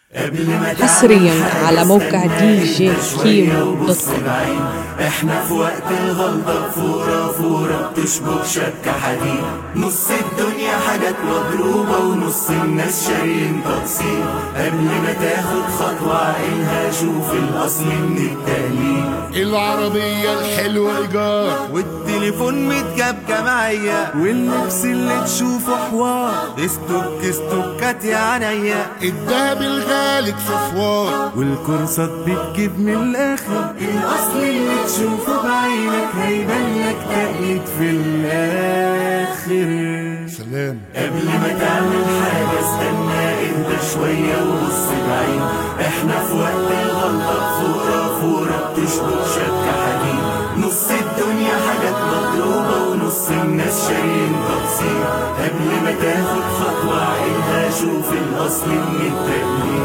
حصريا على موقع دي جي كيمو دوت كوم. احنا في وقت الغلطة فورة بتشبك شبكة حديد. نص الدنيا حاجات مضروبة ونص الناس شارين تقسيط. قبل ما تاخد خطوة عقلها شوف الأصل من التقليد. العربية الحلوة إيجار والتليفون متجاب جمعية واللبس اللي تشوفه حوار. استوكات يا عينيا. الدهب الغالي صفوار والكورسات بتجيب من الآخر. الأصل اللي تشوفه بعينك هيبان لك تقليد في الآخر. سلام. قبل ما تعمل حاجة استنى اهدى شوية وبص بعيد. احنا في وقت الغلطة فورة بتشبك شبكة حديد. نص الدنيا حاجات مضروبة ونص الناس شارين تقسيط. قبل ما تاخد خطوة عقلها شوف الأصل من التقليد.